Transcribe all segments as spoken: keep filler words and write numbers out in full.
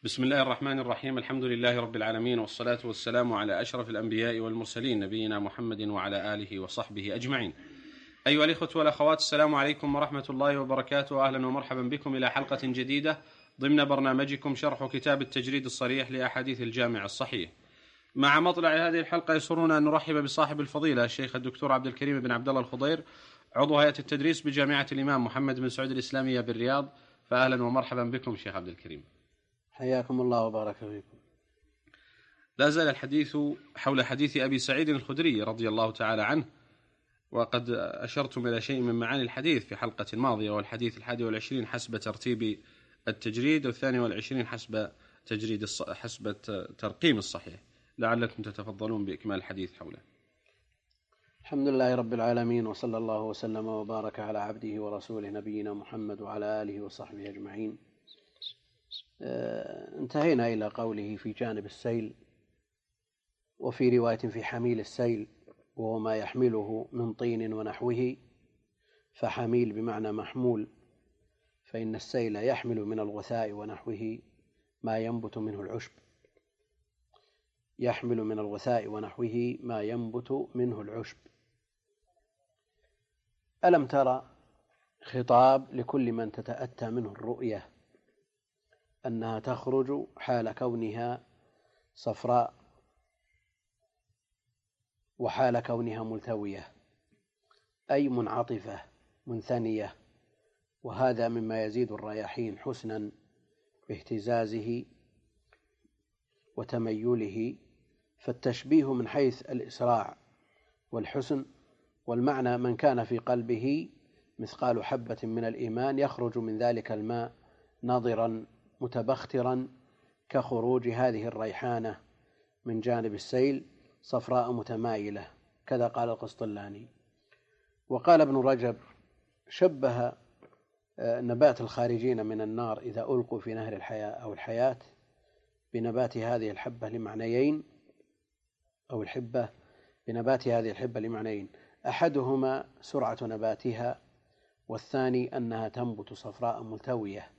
بسم الله الرحمن الرحيم. الحمد لله رب العالمين، والصلاة والسلام على أشرف الأنبياء والمرسلين، نبينا محمد وعلى آله وصحبه أجمعين. أيها الإخوة والأخوات، السلام عليكم ورحمة الله وبركاته. أهلا ومرحبا بكم إلى حلقة جديدة ضمن برنامجكم شرح كتاب التجريد الصريح لأحاديث الجامع الصحيح. مع مطلع هذه الحلقة يسرنا أن نرحب بصاحب الفضيلة الشيخ الدكتور عبد الكريم بن عبد الله الخضير، عضو هيئة التدريس بجامعة الإمام محمد بن سعود الإسلامية بالرياض. فأهلا ومرحبا بكم شيخ عبد الكريم. حياكم الله وبارك فيكم. لا زال الحديث حول حديث أبي سعيد الخدري رضي الله تعالى عنه، وقد أشرتم إلى شيء من معاني الحديث في حلقة ماضية، والحديث الحادي والعشرين حسب ترتيب التجريد، والثاني والعشرين حسب تجريد الص... حسب ترقيم الصحيح. لعلكم تتفضلون بإكمال الحديث حوله. الحمد لله رب العالمين، وصلى الله وسلم وبارك على عبده ورسوله نبينا محمد وعلى آله وصحبه أجمعين. انتهينا إلى قوله في جانب السيل، وفي رواية في حميل السيل، وهو ما يحمله من طين ونحوه، فحميل بمعنى محمول، فإن السيل يحمل من الغثاء ونحوه ما ينبت منه العشب، يحمل من الغثاء ونحوه ما ينبت منه العشب. ألم ترى خطاب لكل من تتأتى منه الرؤية أنها تخرج حال كونها صفراء وحال كونها ملتوية، أي منعطفة منثنية، وهذا مما يزيد الرياحين حسنا باهتزازه وتميله، فالتشبيه من حيث الإسراع والحسن، والمعنى من كان في قلبه مثقال حبة من الإيمان يخرج من ذلك الماء ناضرا متبخترا كخروج هذه الريحانة من جانب السيل صفراء متمايلة، كذا قال القسطلاني. وقال ابن رجب شبه نبات الخارجين من النار إذا ألقوا في نهر الحياة أو الحياة بنبات هذه الحبة لمعنيين، أو الحبة بنبات هذه الحبة لمعنيين، أحدهما سرعة نباتها، والثاني أنها تنبت صفراء ملتوية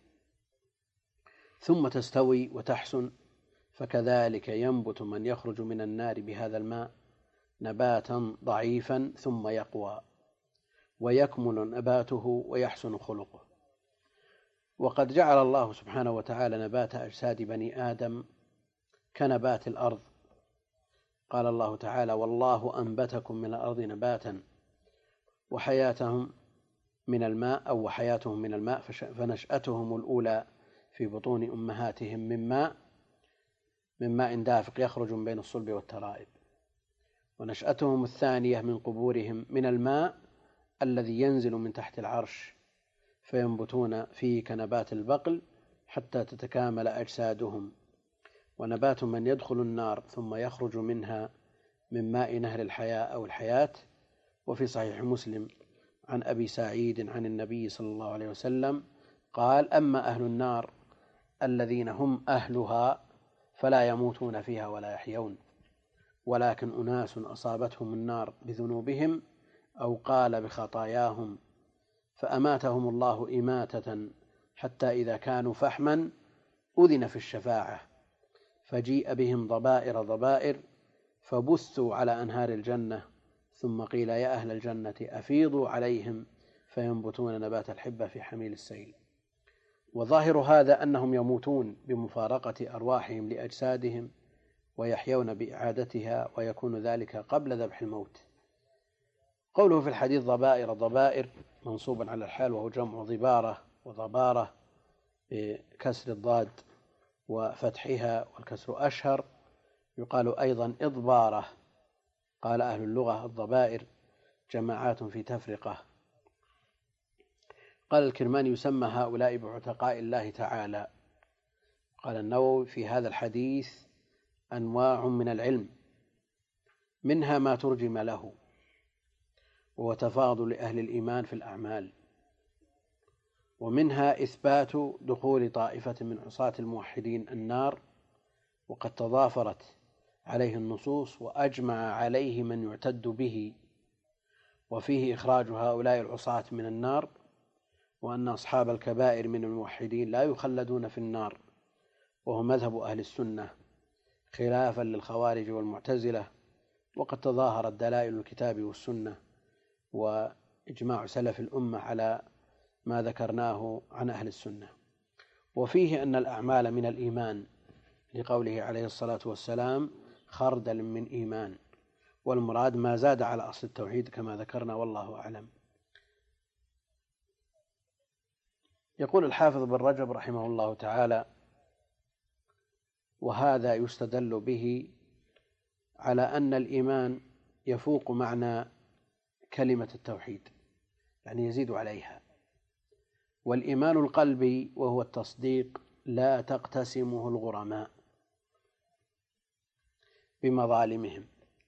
ثم تستوي وتحسن، فكذلك ينبت من يخرج من النار بهذا الماء نباتا ضعيفا ثم يقوى ويكمل نباته ويحسن خلقه. وقد جعل الله سبحانه وتعالى نبات أجساد بني آدم كنبات الأرض، قال الله تعالى: والله أنبتكم من الأرض نباتا وحياتهم من الماء، أو وحياتهم من الماء، فنشأتهم الأولى في بطون أمهاتهم من ماء من ماء دافق يخرج من بين الصلب والترائب، ونشأتهم الثانية من قبورهم من الماء الذي ينزل من تحت العرش فينبتون فيه كنبات البقل حتى تتكامل أجسادهم. ونبات من يدخل النار ثم يخرج منها من ماء نهر الحياة أو الحياة. وفي صحيح مسلم عن أبي سعيد عن النبي صلى الله عليه وسلم قال: أما أهل النار الذين هم أهلها فلا يموتون فيها ولا يحيون، ولكن أناس أصابتهم النار بذنوبهم أو قال بخطاياهم، فأماتهم الله إماتة حتى إذا كانوا فحما أذن في الشفاعة، فجيء بهم ضبائر ضبائر فبثوا على أنهار الجنة، ثم قيل: يا أهل الجنة أفيضوا عليهم فينبتون نبات الحبة في حميل السيل. وظاهر هذا أنهم يموتون بمفارقة أرواحهم لأجسادهم ويحيون بإعادتها، ويكون ذلك قبل ذبح الموت. قوله في الحديث ضبائر ضبائر منصوبا على الحال، وهو جمع ضبارة، وضبارة بكسر الضاد وفتحها والكسر أشهر. يقال أيضا إضبارة. قال أهل اللغة: الضبائر جماعات في تفرقة. قال الكرماني: يسمى هؤلاء بعتقاء الله تعالى. قال النووي: في هذا الحديث أنواع من العلم، منها ما ترجم له، وهو تفاضل أهل الإيمان في الأعمال، ومنها إثبات دخول طائفة من عصاة الموحدين النار، وقد تضافرت عليه النصوص وأجمع عليه من يعتد به، وفيه إخراج هؤلاء العصاة من النار، وأن أصحاب الكبائر من الموحدين لا يخلدون في النار، وهو مذهب أهل السنة خلافا للخوارج والمعتزلة، وقد تظاهرت دلائل الكتاب والسنة وإجماع سلف الأمة على ما ذكرناه عن أهل السنة. وفيه أن الأعمال من الإيمان لقوله عليه الصلاة والسلام خردل من إيمان، والمراد ما زاد على أصل التوحيد كما ذكرنا والله أعلم. يقول الحافظ بن رجب رحمه الله تعالى: وهذا يستدل به على أن الإيمان يفوق معنى كلمة التوحيد، يعني يزيد عليها. والإيمان القلبي وهو التصديق لا تقتسمه الغرماء بمظالمهم،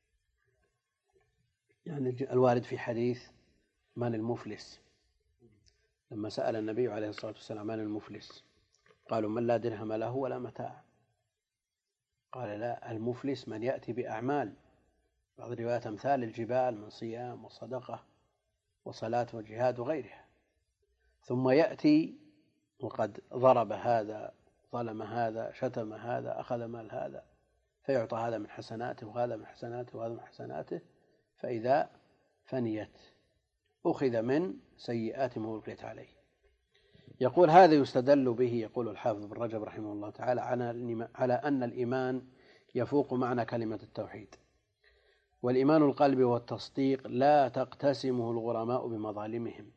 يعني الوارد في حديث من المفلس، لما سأل النبي عليه الصلاة والسلام من المفلس قالوا من لا درهم له ولا متاع، قال لا، المفلس من يأتي بأعمال، بعض الروايات أمثال الجبال من صيام وصدقة وصلاة وجهاد وغيرها، ثم يأتي وقد ضرب هذا، ظلم هذا، شتم هذا، أخذ مال هذا، فيعطى هذا من حسناته وهذا من حسناته وهذا من حسناته، فإذا فنيت أخذ من سيئات ما ألقيت عليه. يقول هذا يستدل به، يقول الحافظ بن رجب رحمه الله تعالى، على أن الإيمان يفوق معنى كلمة التوحيد. والإيمان القلبي والتصديق لا تقتسمه الغرماء بمظالمهم،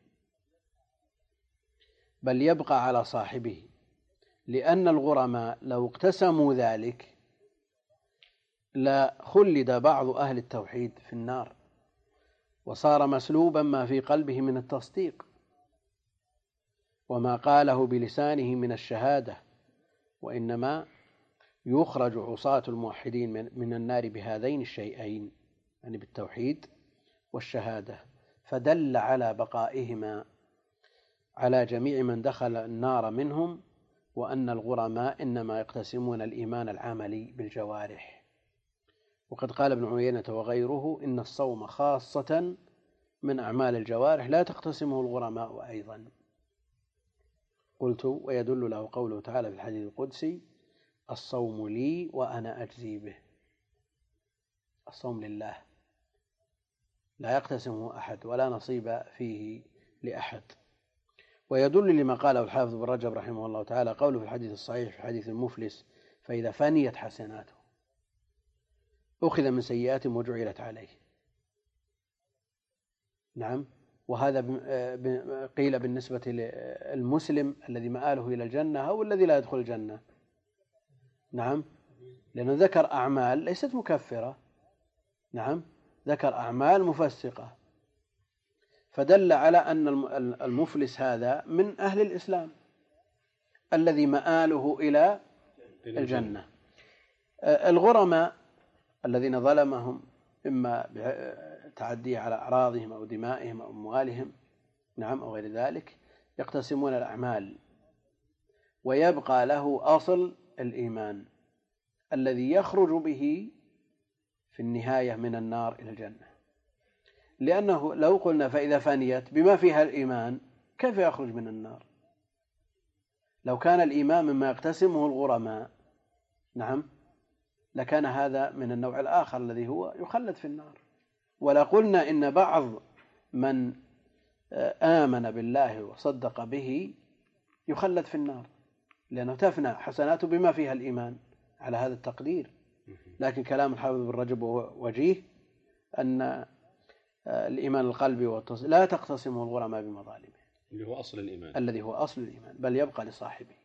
بل يبقى على صاحبه، لأن الغرماء لو اقتسموا ذلك لخلد بعض أهل التوحيد في النار، وصار مسلوبا ما في قلبه من التصديق وما قاله بلسانه من الشهادة، وإنما يخرج عصاة الموحدين من النار بهذين الشيئين، يعني بالتوحيد والشهادة، فدل على بقائهما على جميع من دخل النار منهم، وأن الغرماء إنما يقتسمون الإيمان العملي بالجوارح. وقد قال ابن عيينة وغيره إن الصوم خاصة من أعمال الجوارح لا تقتسمه الغرماء أيضا. قلت ويدل له قوله تعالى في الحديث القدسي: الصوم لي وأنا أجزي به. الصوم لله لا يقتسمه أحد ولا نصيب فيه لأحد. ويدل لما قاله الحافظ بن رجب رحمه الله تعالى قوله في الحديث الصحيح في حديث المفلس: فإذا فنيت حسناته أخذ من سيئات وجعلت عليه. نعم، وهذا قيل بالنسبة للمسلم الذي مآله إلى الجنة أو الذي لا يدخل الجنة. نعم، لأنه ذكر أعمال ليست مكفرة، نعم، ذكر أعمال مفسقة، فدل على أن المفلس هذا من أهل الإسلام الذي مآله إلى الجنة. الغرماء الذين ظلمهم إما بتعدي على أعراضهم أو دمائهم أو أموالهم، نعم، أو غير ذلك، يقتسمون الأعمال، ويبقى له أصل الإيمان الذي يخرج به في النهاية من النار إلى الجنة. لأنه لو قلنا فإذا فنيت بما فيها الإيمان كيف يخرج من النار؟ لو كان الإيمان مما يقتسمه الغرماء، نعم، لكان هذا من النوع الآخر الذي هو يخلد في النار. ولا قلنا إن بعض من آمن بالله وصدق به يخلد في النار، لأنه تفنى حسناته بما فيها الإيمان على هذا التقدير. لكن كلام الحافظ بن رجب وجيه أن الإيمان القلبي والتصديق لا تقتسمه الغرماء بمظالمه، اللي هو أصل الإيمان، الذي هو أصل الإيمان، بل يبقى لصاحبه.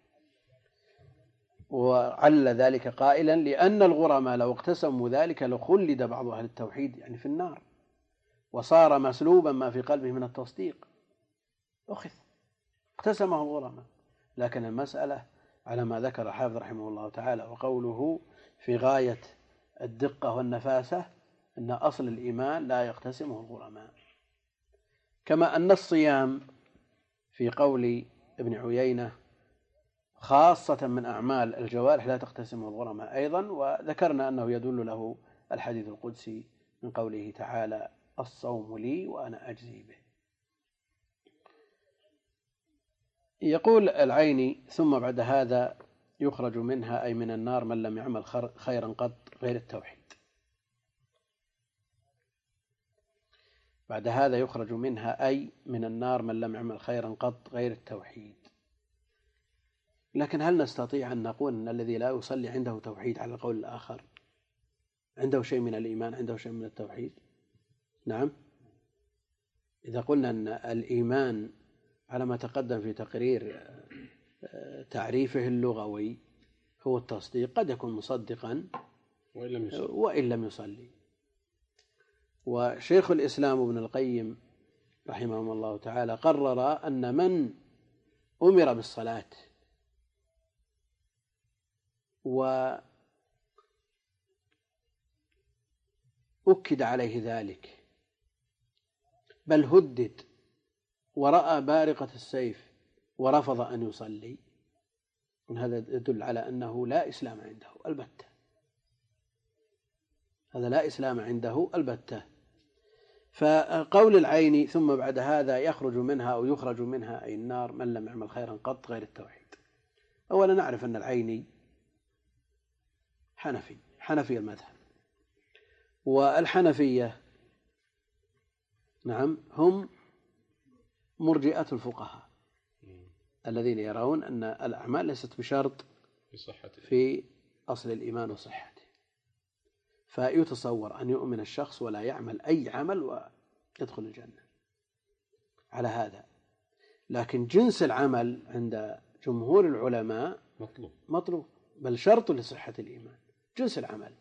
وعل ذلك قائلا: لأن الغرماء لو اقتسموا ذلك لخلد بعض أهل التوحيد يعني في النار، وصار مسلوبا ما في قلبه من التصديق، أخذ اقتسمه الغرماء. لكن المسألة على ما ذكر الحافظ رحمه الله تعالى وقوله في غاية الدقة والنفاسة أن أصل الإيمان لا يقتسمه الغرماء. كما أن الصيام في قول ابن عيينة خاصة من أعمال الجوارح لا تقتسمه الغرماء أيضا، وذكرنا أنه يدل له الحديث القدسي من قوله تعالى: الصوم لي وأنا أجزي به. يقول العيني: ثم بعد هذا يخرج منها أي من النار من لم يعمل خيرا قط غير التوحيد. بعد هذا يخرج منها أي من النار من لم يعمل خيرا قط غير التوحيد. لكن هل نستطيع أن نقول أن الذي لا يصلي عنده توحيد على القول الآخر عنده شيء من الإيمان، عنده شيء من التوحيد؟ نعم. إذا قلنا أن الإيمان على ما تقدم في تقرير تعريفه اللغوي هو التصديق، قد يكون مصدقا وإن لم يصلي, وإن لم يصلي. وشيخ الإسلام ابن القيم رحمه الله تعالى قرر أن من أمر بالصلاة وأكد عليه ذلك بل هدد ورأى بارقة السيف ورفض أن يصلي، هذا يدل على أنه لا إسلام عنده البتة، هذا لا إسلام عنده البتة. فقول العين ثم بعد هذا يخرج منها أو يخرج منها أي النار من لم يعمل خيرا قط غير التوحيد. أولا نعرف أن العيني حنفي حنفي المذهب، والحنفية نعم هم مرجئة الفقهاء الذين يرون أن الأعمال ليست بشرط في أصل الإيمان وصحته، فيتصور أن يؤمن الشخص ولا يعمل أي عمل ويدخل الجنة على هذا. لكن جنس العمل عند جمهور العلماء مطلوب مطلوب بل شرط لصحة الإيمان جنس العمل.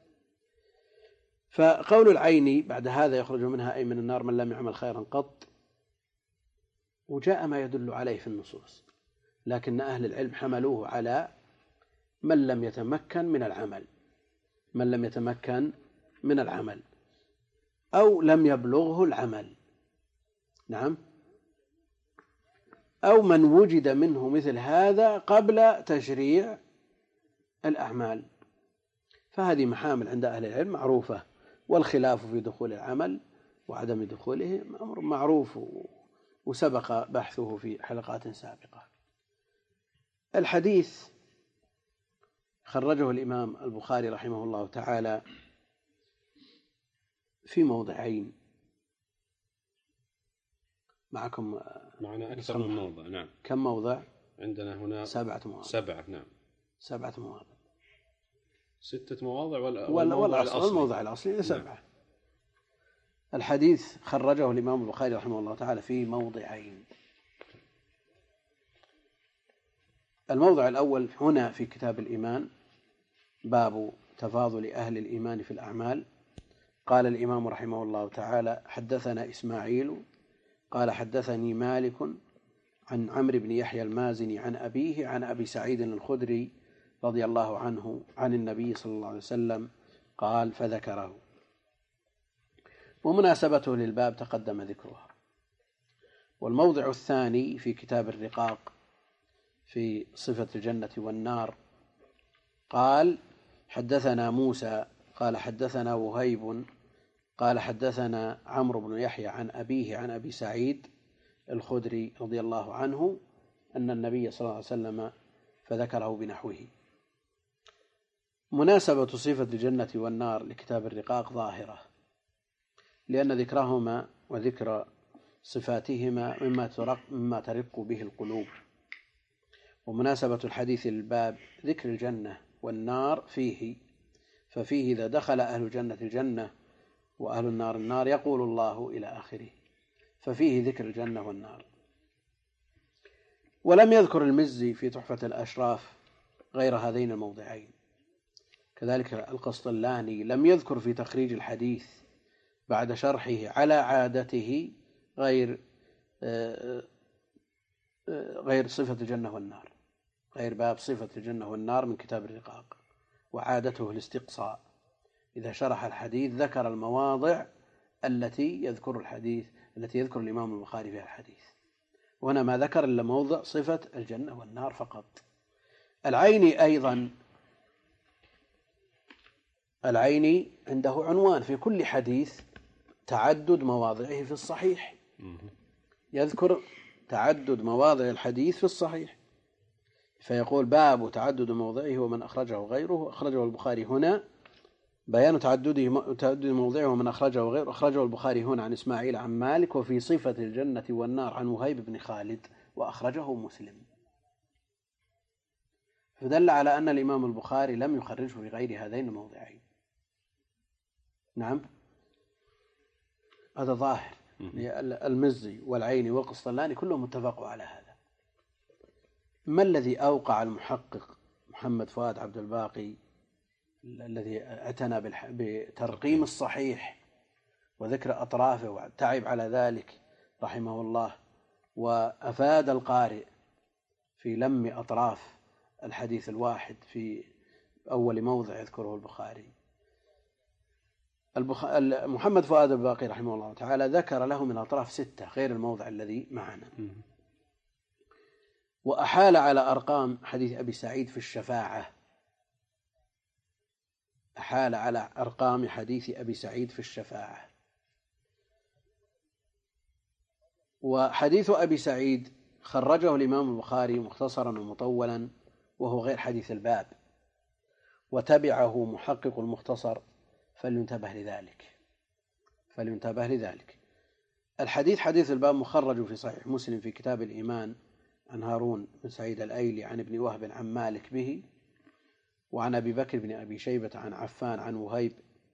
فقول العين بعد هذا يخرج منها أي من النار من لم يعمل خيرا قط، وجاء ما يدل عليه في النصوص، لكن أهل العلم حملوه على من لم يتمكن من العمل من لم يتمكن من العمل أو لم يبلغه العمل، نعم، أو من وجد منه مثل هذا قبل تشريع الأعمال، فهذه محامل عند أهل العلم معروفة. والخلاف في دخول العمل وعدم دخوله أمر معروف وسبق بحثه في حلقات سابقة. الحديث خرجه الإمام البخاري رحمه الله تعالى في موضعين. معكم معنا أكثر من موضع. نعم. كم موضع عندنا هنا؟ سبعة مواضع. سبعة. نعم. سبعة مواضع. ستة مواضع ولا والموضع الأصلي الموضع الأصلي سبعة. نعم. الحديث خرجه الإمام البخاري رحمه الله تعالى في موضعين. الموضع الأول هنا في كتاب الإيمان، باب تفاضل أهل الإيمان في الأعمال. قال الإمام رحمه الله تعالى: حدثنا إسماعيل قال حدثني مالك عن عمرو بن يحيى المازني عن أبيه عن أبي سعيد الخدري رضي الله عنه عن النبي صلى الله عليه وسلم قال فذكره، ومناسبته للباب تقدم ذكرها. والموضع الثاني في كتاب الرقاق في صفة الجنة والنار، قال حدثنا موسى قال حدثنا وهيب قال حدثنا عمرو بن يحيى عن أبيه عن أبي سعيد الخدري رضي الله عنه أن النبي صلى الله عليه وسلم فذكره بنحوه. مناسبة صفة الجنة والنار لكتاب الرقاق ظاهرة، لأن ذكرهما وذكر صفاتهما مما ترق, مما ترق به القلوب. ومناسبة الحديث للباب ذكر الجنة والنار فيه، ففيه إذا دخل أهل الجنة الجنة وأهل النار النار يقول الله إلى آخره، ففيه ذكر الجنة والنار. ولم يذكر المزي في تحفة الأشراف غير هذين الموضعين. كذلك القسطلاني لم يذكر في تخريج الحديث بعد شرحه على عادته غير غير صفة الجنة والنار، غير باب صفة الجنة والنار من كتاب الرقاق، وعادته الاستقصاء. إذا شرح الحديث ذكر المواضع التي يذكر الحديث التي يذكر الإمام البخاري فيها الحديث، وهنا ما ذكر إلا موضع صفة الجنة والنار فقط. العيني أيضا العيني عنده عنوان في كل حديث تعدد مواضعه في الصحيح، يذكر تعدد مواضع الحديث في الصحيح. فيقول باب تعدد موضعه ومن أخرجه غيره. أخرجه البخاري هنا بيان تعدده تعدد موضعه ومن أخرجه غيره. أخرجه البخاري هنا عن إسماعيل عن مالك وفي صفة الجنة والنار عن وهيب بن خالد، وأخرجه مسلم. فدل على أن الإمام البخاري لم يخرجه في غير هذين الموضعين. نعم، هذا ظاهر. المزي والعيني والقسطلاني كلهم اتفقوا على هذا. ما الذي أوقع المحقق محمد فؤاد عبد الباقي الذي اعتنى بترقيم الصحيح وذكر أطرافه وتعب على ذلك رحمه الله، وأفاد القارئ في لم أطراف الحديث الواحد في أول موضع يذكره البخاري؟ البخ... محمد فؤاد الباقي رحمه الله تعالى ذكر له من أطراف ستة غير الموضع الذي معنا، وأحال على أرقام حديث أبي سعيد في الشفاعة. أحال على أرقام حديث أبي سعيد في الشفاعة. وحديث أبي سعيد خرجه الإمام البخاري مختصرا ومطولا وهو غير حديث الباب، وتبعه محقق المختصر، فلينتبه لذلك فلينتبه لذلك. الحديث حديث الباب مخرج في صحيح مسلم في كتاب الإيمان عن هارون بن سعيد الأيلي عن ابن وهب عن مالك به، وعن أبي بكر بن أبي شيبة عن عفان عن وهيب،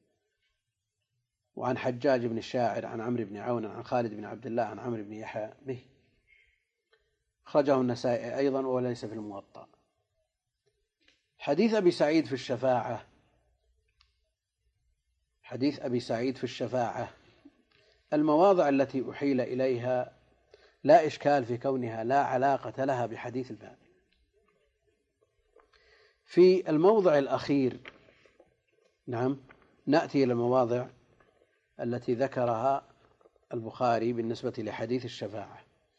وعن حجاج بن الشاعر عن عمرو بن عون عن خالد بن عبد الله عن عمرو بن يحيى به. أخرجه النسائي أيضا وليس في الموطأ. حديث أبي سعيد في الشفاعة حديث أبي سعيد في الشفاعة المواضع التي أحيل إليها لا إشكال في كونها لا علاقة لها بحديث الباب. في الموضع الأخير نعم نأتي إلى المواضع التي ذكرها البخاري بالنسبة لحديث الشفاعة.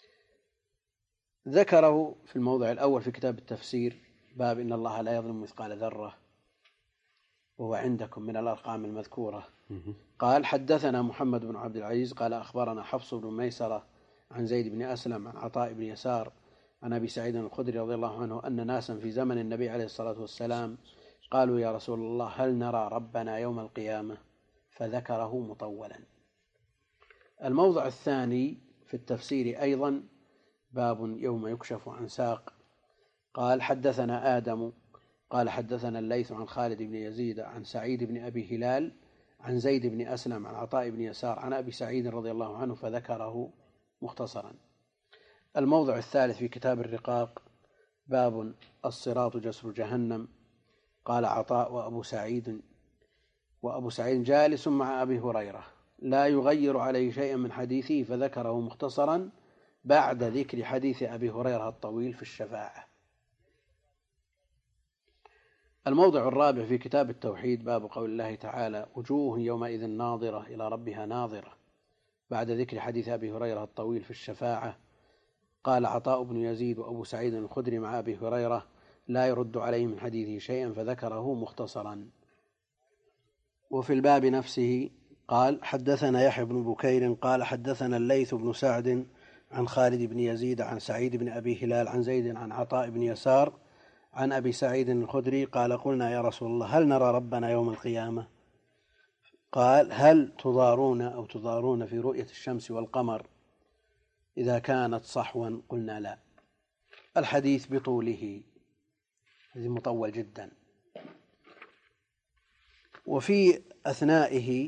ذكره في الموضع الأول في كتاب التفسير باب إن الله لا يظلم مثقال ذرة وهو عندكم من الأرقام المذكورة. قال حدثنا محمد بن عبد العزيز قال أخبرنا حفص بن ميسرة عن زيد بن أسلم عن عطاء بن يسار عن أبي سعيد الخدري رضي الله عنه أن ناسا في زمن النبي عليه الصلاة والسلام قالوا يا رسول الله هل نرى ربنا يوم القيامة؟ فذكره مطولا. الموضع الثاني في التفسير أيضا باب يوم يكشف عن ساق. قال حدثنا آدم قال حدثنا الليث عن خالد بن يزيد عن سعيد بن أبي هلال عن زيد بن أسلم عن عطاء بن يسار عن أبي سعيد رضي الله عنه فذكره مختصرا. الموضع الثالث في كتاب الرقاق باب الصراط جسر جهنم. قال عطاء وأبو سعيد وأبو سعيد جالس مع أبي هريرة لا يغير عليه شيئا من حديثه فذكره مختصرا بعد ذكر حديث أبي هريرة الطويل في الشفاعة. الموضع الرابع في كتاب التوحيد باب قول الله تعالى وجوه يومئذ ناظرة إلى ربها ناظرة بعد ذكر حديث أبي هريرة الطويل في الشفاعة. قال عطاء بن يزيد وأبو سعيد الخدري مع أبي هريرة لا يرد عليه من حديثه شيئا فذكره مختصرا. وفي الباب نفسه قال حدثنا يحيى بن بكير قال حدثنا الليث بن سعد عن خالد بن يزيد عن سعيد بن أبي هلال عن زيد عن عطاء بن يسار عن أبي سعيد الخدري قال قلنا يا رسول الله هل نرى ربنا يوم القيامة؟ قال هل تضارون أو تضارون في رؤية الشمس والقمر إذا كانت صحوا؟ قلنا لا. الحديث بطوله هذه مطول جدا. وفي أثنائه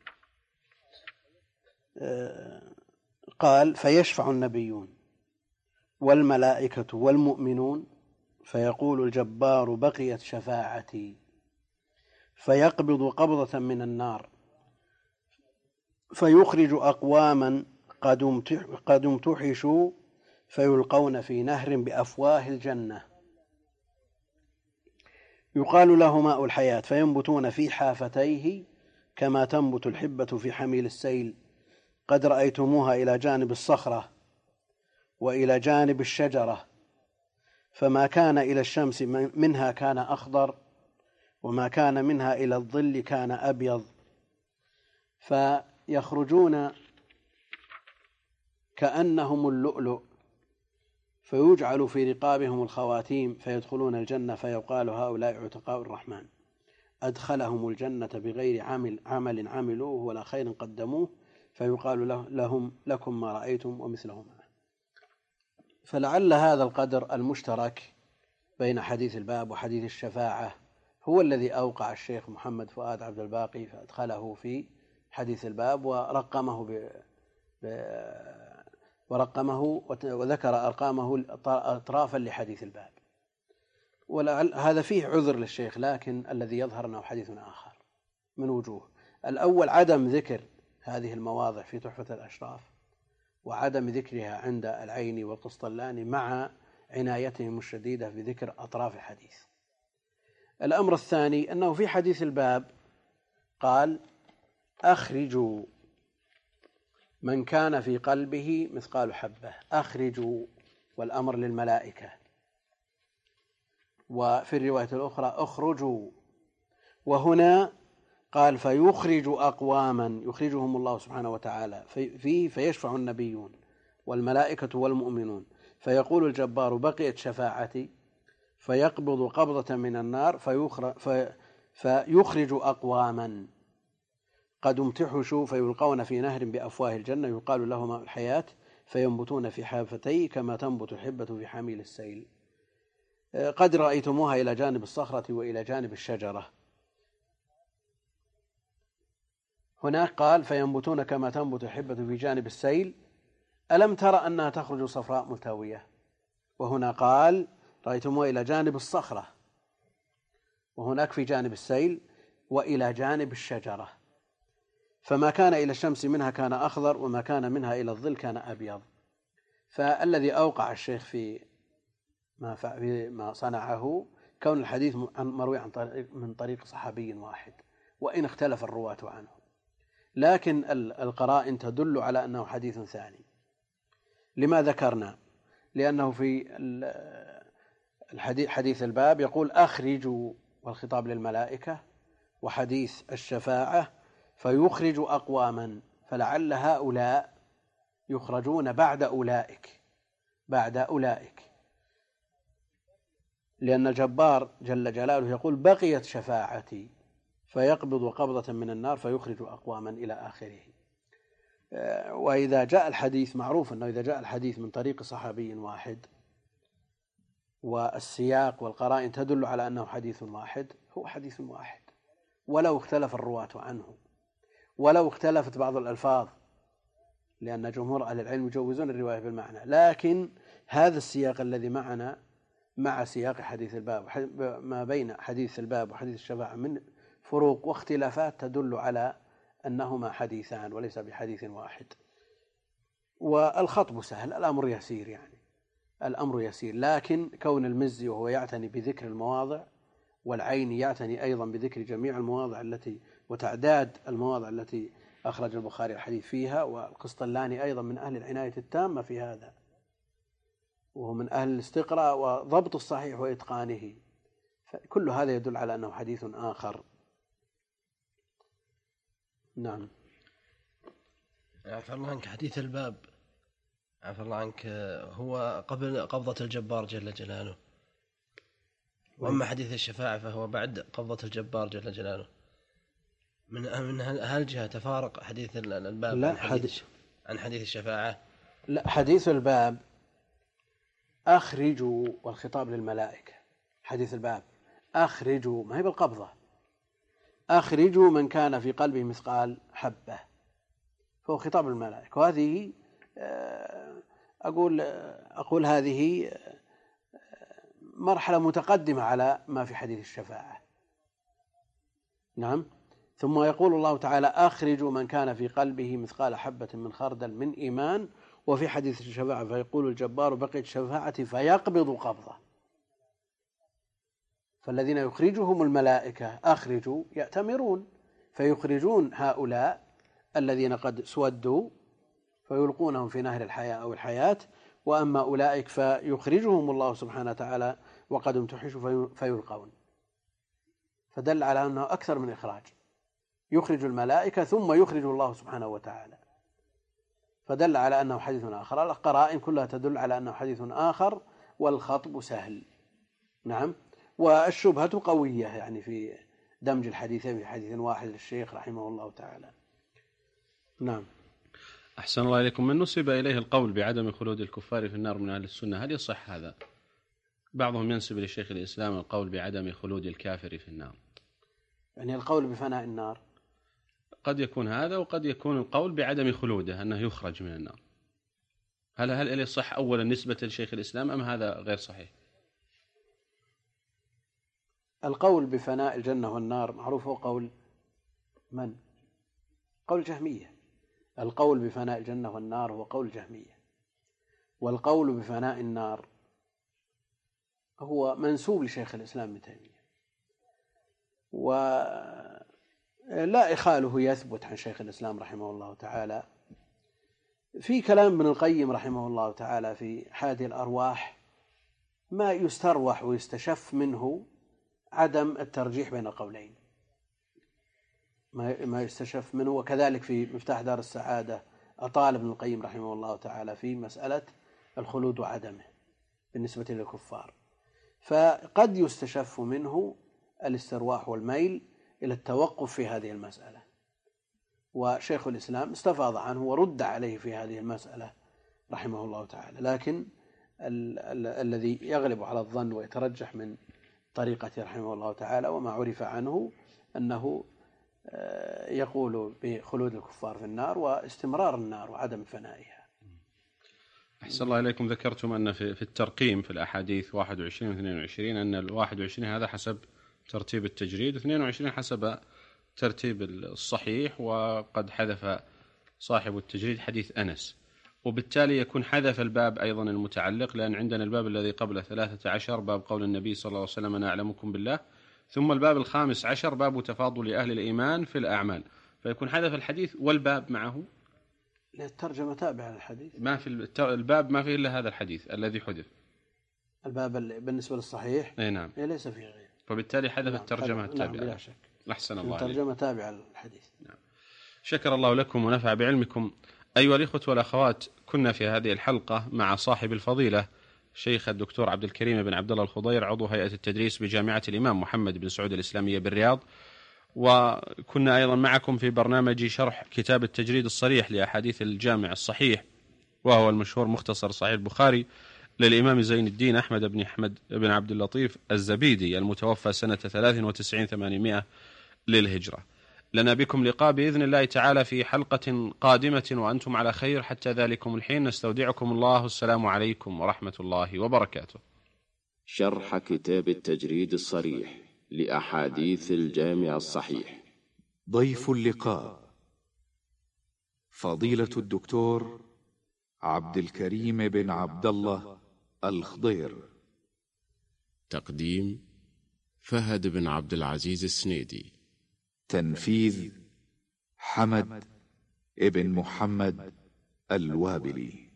قال فيشفع النبيون والملائكة والمؤمنون فيقول الجبار بقيت شفاعتي فيقبض قبضة من النار فيخرج أقواما قد امتحشوا فيلقون في نهر بأفواه الجنة يقال له ماء الحياة فينبتون في حافتيه كما تنبت الحبة في حميل السيل قد رأيتموها إلى جانب الصخرة وإلى جانب الشجرة فما كان إلى الشمس منها كان أخضر وما كان منها إلى الظل كان أبيض فيخرجون كأنهم اللؤلؤ فيجعل في رقابهم الخواتيم فيدخلون الجنة فيقال هؤلاء عتقاء الرحمن أدخلهم الجنة بغير عمل, عمل عملوه ولا خير قدموه فيقال لهم لكم ما رأيتم ومثله معه. فلعل هذا القدر المشترك بين حديث الباب وحديث الشفاعة هو الذي أوقع الشيخ محمد فؤاد عبد الباقي فأدخله في حديث الباب ورقمه ب... ب... ورقمه وذكر أرقامه أطرافا لحديث الباب. ولعل هذا فيه عذر للشيخ، لكن الذي يظهر أنه حديث آخر من وجوه. الأول عدم ذكر هذه المواضع في تحفة الأشراف وعدم ذكرها عند العيني والقسطلاني مع عنايتهم الشديدة بذكر أطراف الحديث. الأمر الثاني أنه في حديث الباب قال أخرجوا من كان في قلبه مثقال حبة، أخرجوا والأمر للملائكة، وفي الرواية الأخرى أخرجوا، وهنا قال فيخرج أقواما يخرجهم الله سبحانه وتعالى فيه فيشفع النبيون والملائكة والمؤمنون فيقول الجبار بقيت شفاعتي فيقبض قبضة من النار فيخرج أقواما قد امتحشوا فيلقون في نهر بأفواه الجنة يقال له ماء الحياة فينبتون في حافتي كما تنبت الحبة في حميل السيل قد رأيتموها إلى جانب الصخرة وإلى جانب الشجرة. هناك قال فينبتون كما تنبت الحبة في جانب السيل ألم ترى أنها تخرج صفراء ملتوية، وهنا قال رأيتموها إلى جانب الصخرة، وهناك في جانب السيل وإلى جانب الشجرة، فما كان إلى الشمس منها كان أخضر وما كان منها إلى الظل كان أبيض. فالذي أوقع الشيخ في ما, في ما صنعه كون الحديث مروي عن طريق من طريق صحابي واحد وإن اختلف الرواة عنه، لكن القرائن تدل على أنه حديث ثاني. لما ذكرنا؟ لأنه في الحديث حديث الباب يقول أخرجوا والخطاب للملائكة، وحديث الشفاعة فيخرج أقواما، فلعل هؤلاء يخرجون بعد أولئك بعد أولئك لأن الجبار جل جلاله يقول بقيت شفاعتي فيقبض قبضة من النار فيخرج أقواما إلى آخره. وإذا جاء الحديث معروف أنه إذا جاء الحديث من طريق صحابي واحد والسياق والقرائن تدل على أنه حديث واحد هو حديث واحد، ولو اختلف الرواة عنه ولو اختلفت بعض الألفاظ، لأن جمهور أهل العلم يجوزون الرواية بالمعنى، لكن هذا السياق الذي معنا مع سياق حديث الباب ما بين حديث الباب وحديث الشفاعة من فروق واختلافات تدل على أنهما حديثان وليس بحديث واحد. والخطب سهل، الأمر يسير، يعني الأمر يسير، لكن كون المزي وهو يعتني بذكر المواضع والعين يعتني أيضا بذكر جميع المواضع التي وتعداد المواضع التي أخرج البخاري الحديث فيها، والقسطلاني أيضا من أهل العناية التامة في هذا، وهو من أهل الاستقراء وضبط الصحيح وإتقانه، فكل هذا يدل على أنه حديث آخر. نعم. عفى الله عنك، حديث الباب عفى الله عنك هو قبل قبضة الجبار جل جلاله، وأما حديث الشفاعة فهو بعد قبضة الجبار جل جلاله. من من هالجهة تفارق حديث الباب لا عن حديث, حديث عن حديث الشفاعة. لا، حديث الباب أخرجوا والخطاب للملائكة، حديث الباب أخرجوا ما هي بالقبضة، أخرجوا من كان في قلبه مثقال حبة، فهو خطاب الملائكة. وهذه أقول أقول هذه مرحلة متقدمة على ما في حديث الشفاعة. نعم. ثم يقول الله تعالى أخرجوا من كان في قلبه مثقال حبة من خردل من إيمان، وفي حديث الشفاعة فيقول الجبار بقيت شفاعتي فيقبض قبضة. فالذين يخرجهم الملائكة أخرجوا يأتمرون فيخرجون هؤلاء الذين قد سودوا فيلقونهم في نهر الحياة أو الحياة، وأما أولئك فيخرجهم الله سبحانه وتعالى وقد امتحشوا فيلقون. فدل على أنه أكثر من إخراج، يخرج الملائكة ثم يخرج الله سبحانه وتعالى. فدل على أنه حديث آخر. القرائن كلها تدل على أنه حديث آخر والخطب سهل. نعم. والشبهة قوية يعني في دمج الحديثين في حديث واحد للشيخ رحمه الله تعالى. نعم. أحسن الله إليكم. من نسب إليه القول بعدم خلود الكفار في النار من أهل السنة، هل يصح هذا؟ بعضهم ينسب لشيخ الإسلام القول بعدم خلود الكافر في النار، يعني القول بفناء النار. قد يكون هذا وقد يكون القول بعدم خلوده أنه يخرج من النار. هل هل إليه صح أولا نسبة لشيخ الإسلام أم هذا غير صحيح؟ القول بفناء الجنة والنار معروف، هو قول من؟ قول جهمية. القول بفناء الجنة والنار هو قول جهمية، والقول بفناء النار هو منسوب لشيخ الإسلام ابن تيمية، ولا إخاله يثبت عن شيخ الإسلام رحمه الله تعالى. في كلام ابن القيم رحمه الله تعالى في حادي الأرواح ما يستروح ويستشف منه عدم الترجيح بين القولين، ما يستشف منه. وكذلك في مفتاح دار السعادة أطال ابن القيم رحمه الله تعالى في مسألة الخلود وعدمه بالنسبة للكفار، فقد يستشف منه الاسترواح والميل إلى التوقف في هذه المسألة، وشيخ الإسلام استفاض عنه ورد عليه في هذه المسألة رحمه الله تعالى. لكن ال- ال- الذي يغلب على الظن ويترجح من طريقته رحمه الله تعالى وما عرف عنه أنه يقول بخلود الكفار في النار واستمرار النار وعدم فنائها. أحسن الله إليكم. ذكرتم أن في الترقيم في الأحاديث واحد وعشرين واثنين وعشرين أن الواحد وعشرين هذا حسب ترتيب التجريد، اثنين وعشرين حسب ترتيب الصحيح، وقد حذف صاحب التجريد حديث أنس، وبالتالي يكون حذف الباب أيضا المتعلق، لأن عندنا الباب الذي قبل ثلاثة عشر باب قول النبي صلى الله عليه وسلم أنا أعلمكم بالله، ثم الباب الخامس عشر باب تفاضل أهل الإيمان في الأعمال، فيكون حذف الحديث والباب معه. الترجمة تابعة للحديث، ما في الباب ما فيه إلا هذا الحديث الذي حذف. الباب بالنسبة للصحيح أي نعم، ليس فيه غير، فبالتالي حذف نعم. الترجمة التابعة. نعم بلا شك. أحسن الله عليك. الترجمة تابعة للحديث. نعم. شكر الله لكم ونفع بعلمكم. أيها الإخوة والأخوات، كنا في هذه الحلقة مع صاحب الفضيلة شيخ الدكتور عبد الكريم بن عبد الله الخضير، عضو هيئة التدريس بجامعة الإمام محمد بن سعود الإسلامية بالرياض، وكنا أيضا معكم في برنامج شرح كتاب التجريد الصريح لأحاديث الجامع الصحيح، وهو المشهور مختصر صحيح البخاري للإمام زين الدين أحمد بن أحمد بن عبد اللطيف الزبيدي المتوفى سنة ثلاث وتسعين ثمانمائة للهجرة. لنا بكم لقاء بإذن الله تعالى في حلقة قادمة وأنتم على خير. حتى ذلكم الحين نستودعكم الله، السلام عليكم ورحمة الله وبركاته. شرح كتاب التجريد الصريح لأحاديث الجامع الصحيح. ضيف اللقاء فضيلة الدكتور عبد الكريم بن عبد الله الخضير. تقديم فهد بن عبد العزيز السنيدي. تنفيذ حمد ابن محمد الوابلي.